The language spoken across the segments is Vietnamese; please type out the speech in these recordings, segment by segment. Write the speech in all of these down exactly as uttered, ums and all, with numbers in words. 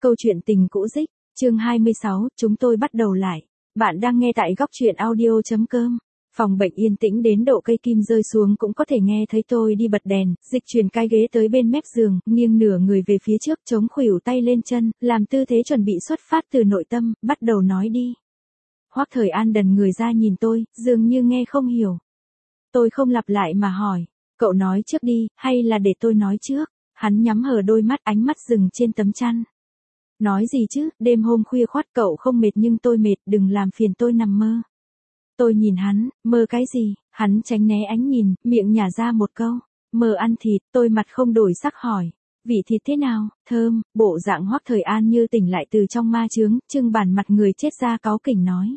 Câu chuyện tình cũ dích, chương hai mươi sáu, chúng tôi bắt đầu lại. Bạn đang nghe tại góc truyện audio.com. Phòng bệnh yên tĩnh đến độ cây kim rơi xuống cũng có thể nghe thấy tôi đi bật đèn, dịch chuyển cái ghế tới bên mép giường, nghiêng nửa người về phía trước, chống khuỷu tay lên chân, làm tư thế chuẩn bị xuất phát từ nội tâm, bắt đầu nói đi. Hoắc Thời An đần người ra nhìn tôi, dường như nghe không hiểu. Tôi không lặp lại mà hỏi, cậu nói trước đi, hay là để tôi nói trước? Hắn nhắm hờ đôi mắt, ánh mắt dừng trên tấm chăn. Nói gì chứ, đêm hôm khuya khoắt cậu không mệt nhưng tôi mệt, đừng làm phiền tôi nằm mơ. Tôi nhìn hắn, mơ cái gì? Hắn tránh né ánh nhìn, miệng nhả ra một câu, mơ ăn thịt. Tôi mặt không đổi sắc hỏi, vị thịt thế nào, thơm? Bộ dạng Hoắc Thời An như tỉnh lại từ trong ma chướng, trưng bản mặt người chết ra cáu kỉnh nói.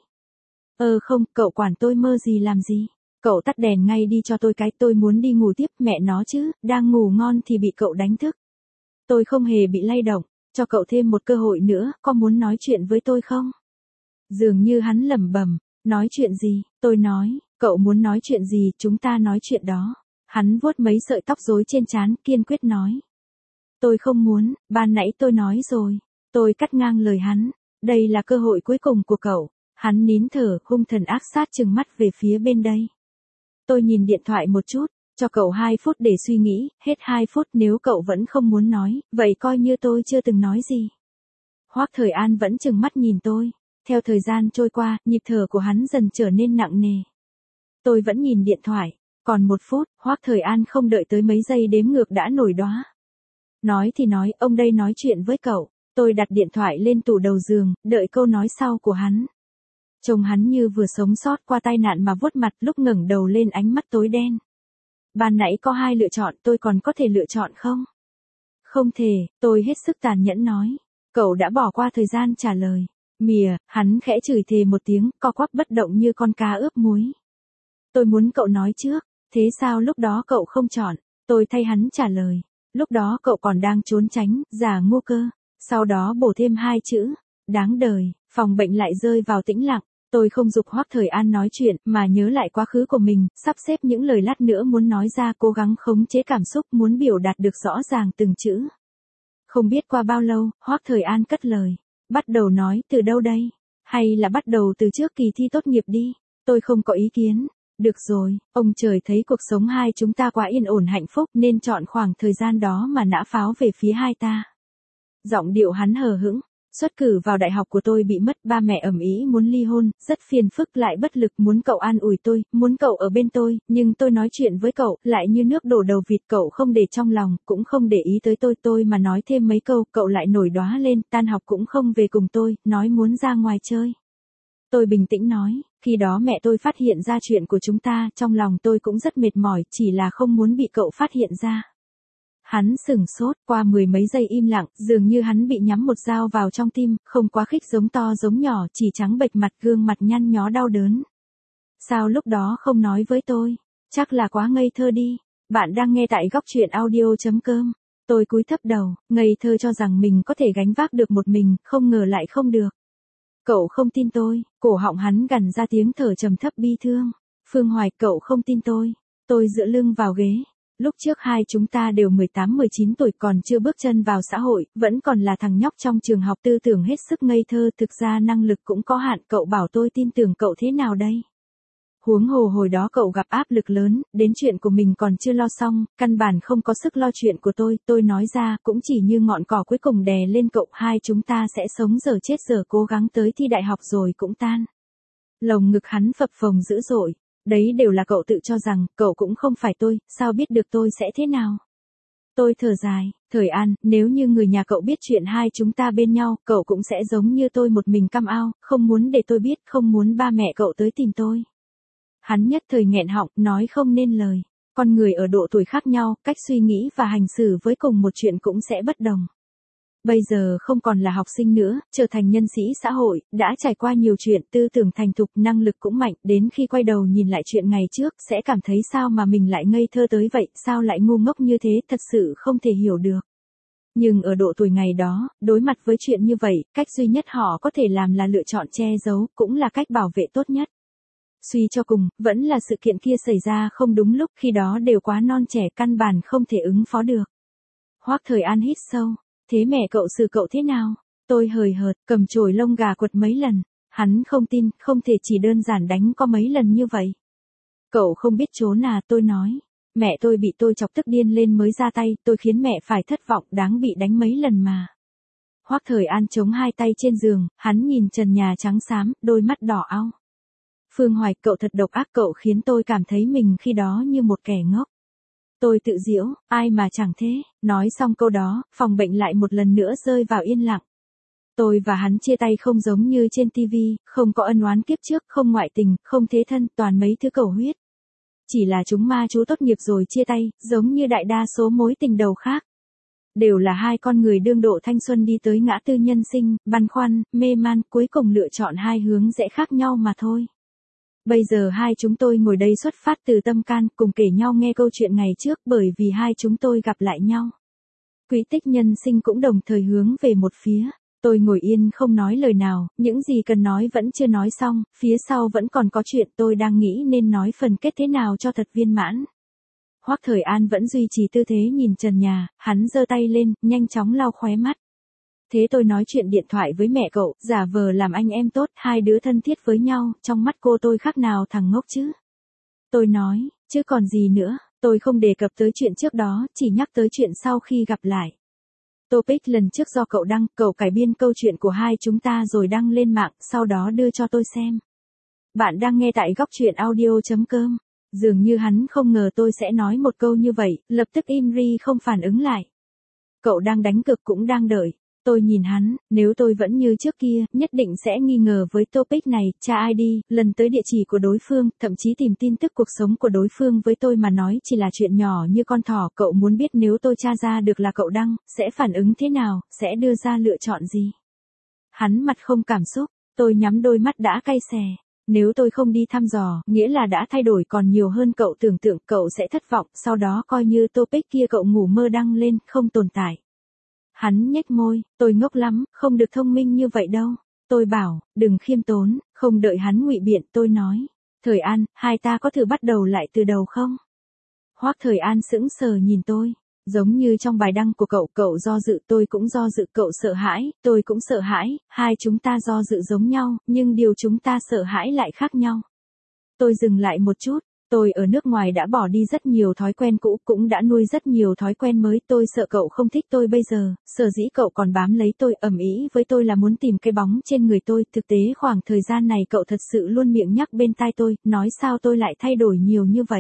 Ờ không, cậu quản tôi mơ gì làm gì? Cậu tắt đèn ngay đi cho tôi cái, tôi muốn đi ngủ tiếp. Mẹ nó chứ, đang ngủ ngon thì bị cậu đánh thức. Tôi không hề bị lay động, cho cậu thêm một cơ hội nữa, có muốn nói chuyện với tôi không? Dường như hắn lẩm bẩm, nói chuyện gì? Tôi nói, cậu muốn nói chuyện gì, chúng ta nói chuyện đó. Hắn vuốt mấy sợi tóc rối trên trán, kiên quyết nói. Tôi không muốn, ban nãy tôi nói rồi. Tôi cắt ngang lời hắn, đây là cơ hội cuối cùng của cậu. Hắn nín thở, hung thần ác sát trừng mắt về phía bên đây. Tôi nhìn điện thoại một chút, cho cậu hai phút để suy nghĩ, hết hai phút nếu cậu vẫn không muốn nói, vậy coi như tôi chưa từng nói gì. Hoắc Thời An vẫn trừng mắt nhìn tôi, theo thời gian trôi qua, nhịp thở của hắn dần trở nên nặng nề. Tôi vẫn nhìn điện thoại, còn một phút, Hoắc Thời An không đợi tới mấy giây đếm ngược đã nổi đoá. Nói thì nói, ông đây nói chuyện với cậu. Tôi đặt điện thoại lên tủ đầu giường, đợi câu nói sau của hắn. Trông hắn như vừa sống sót qua tai nạn mà vuốt mặt, lúc ngẩng đầu lên ánh mắt tối đen. Ban nãy có hai lựa chọn, tôi còn có thể lựa chọn không? Không thể, tôi hết sức tàn nhẫn nói. Cậu đã bỏ qua thời gian trả lời. Mìa, hắn khẽ chửi thề một tiếng, co quắp bất động như con cá ướp muối. Tôi muốn cậu nói trước, thế sao lúc đó cậu không chọn? Tôi thay hắn trả lời. Lúc đó cậu còn đang trốn tránh, giả ngu cơ. Sau đó bổ thêm hai chữ, đáng đời. Phòng bệnh lại rơi vào tĩnh lặng. Tôi không giục Hoắc Thời An nói chuyện, mà nhớ lại quá khứ của mình, sắp xếp những lời lát nữa muốn nói ra, cố gắng khống chế cảm xúc, muốn biểu đạt được rõ ràng từng chữ. Không biết qua bao lâu, Hoắc Thời An cất lời. Bắt đầu nói từ đâu đây? Hay là bắt đầu từ trước kỳ thi tốt nghiệp đi? Tôi không có ý kiến. Được rồi, ông trời thấy cuộc sống hai chúng ta quá yên ổn hạnh phúc nên chọn khoảng thời gian đó mà nã pháo về phía hai ta. Giọng điệu hắn hờ hững. Xuất cử vào đại học của tôi bị mất, ba mẹ ầm ĩ muốn ly hôn, rất phiền phức lại bất lực, muốn cậu an ủi tôi, muốn cậu ở bên tôi, nhưng tôi nói chuyện với cậu, lại như nước đổ đầu vịt, cậu không để trong lòng, cũng không để ý tới tôi, tôi mà nói thêm mấy câu, cậu lại nổi đoá lên, tan học cũng không về cùng tôi, nói muốn ra ngoài chơi. Tôi bình tĩnh nói, khi đó mẹ tôi phát hiện ra chuyện của chúng ta, trong lòng tôi cũng rất mệt mỏi, chỉ là không muốn bị cậu phát hiện ra. Hắn sửng sốt, qua mười mấy giây im lặng, dường như hắn bị nhắm một dao vào trong tim, không quá khích giống to giống nhỏ, chỉ trắng bệch mặt, gương mặt nhăn nhó đau đớn. Sao lúc đó không nói với tôi? Chắc là quá ngây thơ đi. Bạn đang nghe tại góc truyện audio.com. Tôi cúi thấp đầu, ngây thơ cho rằng mình có thể gánh vác được một mình, không ngờ lại không được. Cậu không tin tôi, cổ họng hắn gằn ra tiếng thở trầm thấp bi thương. Phương Hoài, cậu không tin tôi. Tôi dựa lưng vào ghế. Lúc trước hai chúng ta đều mười tám mười chín tuổi, còn chưa bước chân vào xã hội, vẫn còn là thằng nhóc trong trường học, tư tưởng hết sức ngây thơ, thực ra năng lực cũng có hạn, cậu bảo tôi tin tưởng cậu thế nào đây? Huống hồ hồi đó cậu gặp áp lực lớn, đến chuyện của mình còn chưa lo xong, căn bản không có sức lo chuyện của tôi, tôi nói ra cũng chỉ như ngọn cỏ cuối cùng đè lên cậu, hai chúng ta sẽ sống giờ chết giờ, cố gắng tới thi đại học rồi cũng tan. Lồng ngực hắn phập phồng dữ dội. Đấy đều là cậu tự cho rằng, cậu cũng không phải tôi, sao biết được tôi sẽ thế nào? Tôi thở dài, Thời An, nếu như người nhà cậu biết chuyện hai chúng ta bên nhau, cậu cũng sẽ giống như tôi một mình căm ao, không muốn để tôi biết, không muốn ba mẹ cậu tới tìm tôi. Hắn nhất thời nghẹn họng, nói không nên lời. Con người ở độ tuổi khác nhau, cách suy nghĩ và hành xử với cùng một chuyện cũng sẽ bất đồng. Bây giờ không còn là học sinh nữa, trở thành nhân sĩ xã hội, đã trải qua nhiều chuyện, tư tưởng thành thục, năng lực cũng mạnh, đến khi quay đầu nhìn lại chuyện ngày trước, sẽ cảm thấy sao mà mình lại ngây thơ tới vậy, sao lại ngu ngốc như thế, thật sự không thể hiểu được. Nhưng ở độ tuổi ngày đó, đối mặt với chuyện như vậy, cách duy nhất họ có thể làm là lựa chọn che giấu, cũng là cách bảo vệ tốt nhất. Suy cho cùng, vẫn là sự kiện kia xảy ra không đúng lúc, khi đó đều quá non trẻ, căn bản không thể ứng phó được. Hoắc Thời An hít sâu. Thế mẹ cậu xử cậu thế nào? Tôi hời hợt, cầm chổi lông gà quật mấy lần. Hắn không tin, không thể chỉ đơn giản đánh có mấy lần như vậy. Cậu không biết trốn à, tôi nói. Mẹ tôi bị tôi chọc tức điên lên mới ra tay, tôi khiến mẹ phải thất vọng, đáng bị đánh mấy lần mà. Hoắc Thời An chống hai tay trên giường, hắn nhìn trần nhà trắng xám, đôi mắt đỏ au. Phương Hoài, cậu thật độc ác, cậu khiến tôi cảm thấy mình khi đó như một kẻ ngốc. Tôi tự giễu, ai mà chẳng thế. Nói xong câu đó, phòng bệnh lại một lần nữa rơi vào yên lặng. Tôi và hắn chia tay không giống như trên tivi, không có ân oán kiếp trước, không ngoại tình, không thế thân, toàn mấy thứ cầu huyết. Chỉ là chúng ma chú tốt nghiệp rồi chia tay, giống như đại đa số mối tình đầu khác. Đều là hai con người đương độ thanh xuân đi tới ngã tư nhân sinh, băn khoăn, mê man, cuối cùng lựa chọn hai hướng rẽ khác nhau mà thôi. Bây giờ hai chúng tôi ngồi đây xuất phát từ tâm can, cùng kể nhau nghe câu chuyện ngày trước, bởi vì hai chúng tôi gặp lại nhau. Quỹ tích nhân sinh cũng đồng thời hướng về một phía. Tôi ngồi yên không nói lời nào, những gì cần nói vẫn chưa nói xong, phía sau vẫn còn có chuyện, tôi đang nghĩ nên nói phần kết thế nào cho thật viên mãn. Hoắc Thời An vẫn duy trì tư thế nhìn trần nhà, hắn giơ tay lên, nhanh chóng lau khóe mắt. Thế tôi nói chuyện điện thoại với mẹ cậu, giả vờ làm anh em tốt, hai đứa thân thiết với nhau, trong mắt cô tôi khác nào thằng ngốc chứ. Tôi nói, chứ còn gì nữa, tôi không đề cập tới chuyện trước đó, chỉ nhắc tới chuyện sau khi gặp lại. Topic lần trước do cậu đăng, cậu cải biên câu chuyện của hai chúng ta rồi đăng lên mạng, sau đó đưa cho tôi xem. Bạn đang nghe tại góc truyện audio chấm com. Dường như hắn không ngờ tôi sẽ nói một câu như vậy, lập tức im ri không phản ứng lại. Cậu đang đánh cực cũng đang đợi. Tôi nhìn hắn, nếu tôi vẫn như trước kia, nhất định sẽ nghi ngờ với topic này, tra i đê, lần tới địa chỉ của đối phương, thậm chí tìm tin tức cuộc sống của đối phương với tôi mà nói chỉ là chuyện nhỏ như con thỏ. Cậu muốn biết nếu tôi tra ra được là cậu đăng, sẽ phản ứng thế nào, sẽ đưa ra lựa chọn gì? Hắn mặt không cảm xúc, tôi nhắm đôi mắt đã cay xè. Nếu tôi không đi thăm dò, nghĩa là đã thay đổi còn nhiều hơn cậu tưởng tượng, cậu sẽ thất vọng, sau đó coi như topic kia cậu ngủ mơ đăng lên, không tồn tại. Hắn nhếch môi, tôi ngốc lắm, không được thông minh như vậy đâu. Tôi bảo, đừng khiêm tốn, không đợi hắn ngụy biện, tôi nói. Thời An, hai ta có thử bắt đầu lại từ đầu không? Hoắc Thời An sững sờ nhìn tôi. Giống như trong bài đăng của cậu, cậu do dự, tôi cũng do dự, cậu sợ hãi, tôi cũng sợ hãi, hai chúng ta do dự giống nhau, nhưng điều chúng ta sợ hãi lại khác nhau. Tôi dừng lại một chút, tôi ở nước ngoài đã bỏ đi rất nhiều thói quen cũ, cũng đã nuôi rất nhiều thói quen mới, tôi sợ cậu không thích tôi bây giờ, sở dĩ cậu còn bám lấy tôi, ầm ĩ với tôi là muốn tìm cái bóng trên người tôi, thực tế khoảng thời gian này cậu thật sự luôn miệng nhắc bên tai tôi, nói sao tôi lại thay đổi nhiều như vậy.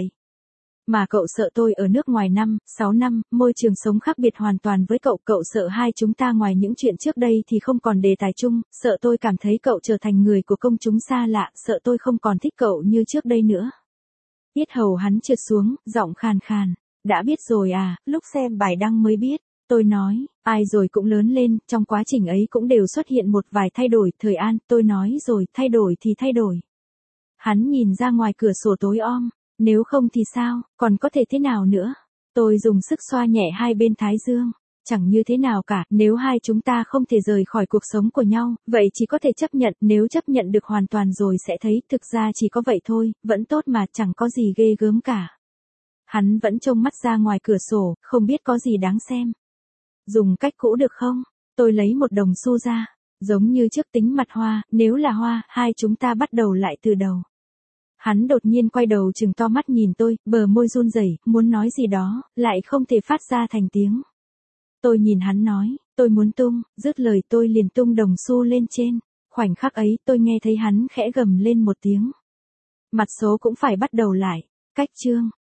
Mà cậu sợ tôi ở nước ngoài năm, sáu năm, môi trường sống khác biệt hoàn toàn với cậu, cậu sợ hai chúng ta ngoài những chuyện trước đây thì không còn đề tài chung, sợ tôi cảm thấy cậu trở thành người của công chúng xa lạ, sợ tôi không còn thích cậu như trước đây nữa. Yết hầu hắn trượt xuống, giọng khàn khàn, đã biết rồi à, lúc xem bài đăng mới biết. Tôi nói, ai rồi cũng lớn lên, trong quá trình ấy cũng đều xuất hiện một vài thay đổi. Thời An, tôi nói rồi, thay đổi thì thay đổi. Hắn nhìn ra ngoài cửa sổ tối om. Nếu không thì sao, còn có thể thế nào nữa? Tôi dùng sức xoa nhẹ hai bên thái dương. Chẳng như thế nào cả, nếu hai chúng ta không thể rời khỏi cuộc sống của nhau, vậy chỉ có thể chấp nhận, nếu chấp nhận được hoàn toàn rồi sẽ thấy, thực ra chỉ có vậy thôi, vẫn tốt mà, chẳng có gì ghê gớm cả. Hắn vẫn trông mắt ra ngoài cửa sổ, không biết có gì đáng xem. Dùng cách cũ được không? Tôi lấy một đồng xu ra, giống như trước tính mặt hoa, nếu là hoa, hai chúng ta bắt đầu lại từ đầu. Hắn đột nhiên quay đầu trừng to mắt nhìn tôi, bờ môi run rẩy, muốn nói gì đó, lại không thể phát ra thành tiếng. Tôi nhìn hắn nói, tôi muốn tung, dứt lời tôi liền tung đồng xu lên trên. Khoảnh khắc ấy tôi nghe thấy hắn khẽ gầm lên một tiếng. Mặt số cũng phải bắt đầu lại. Cách chương.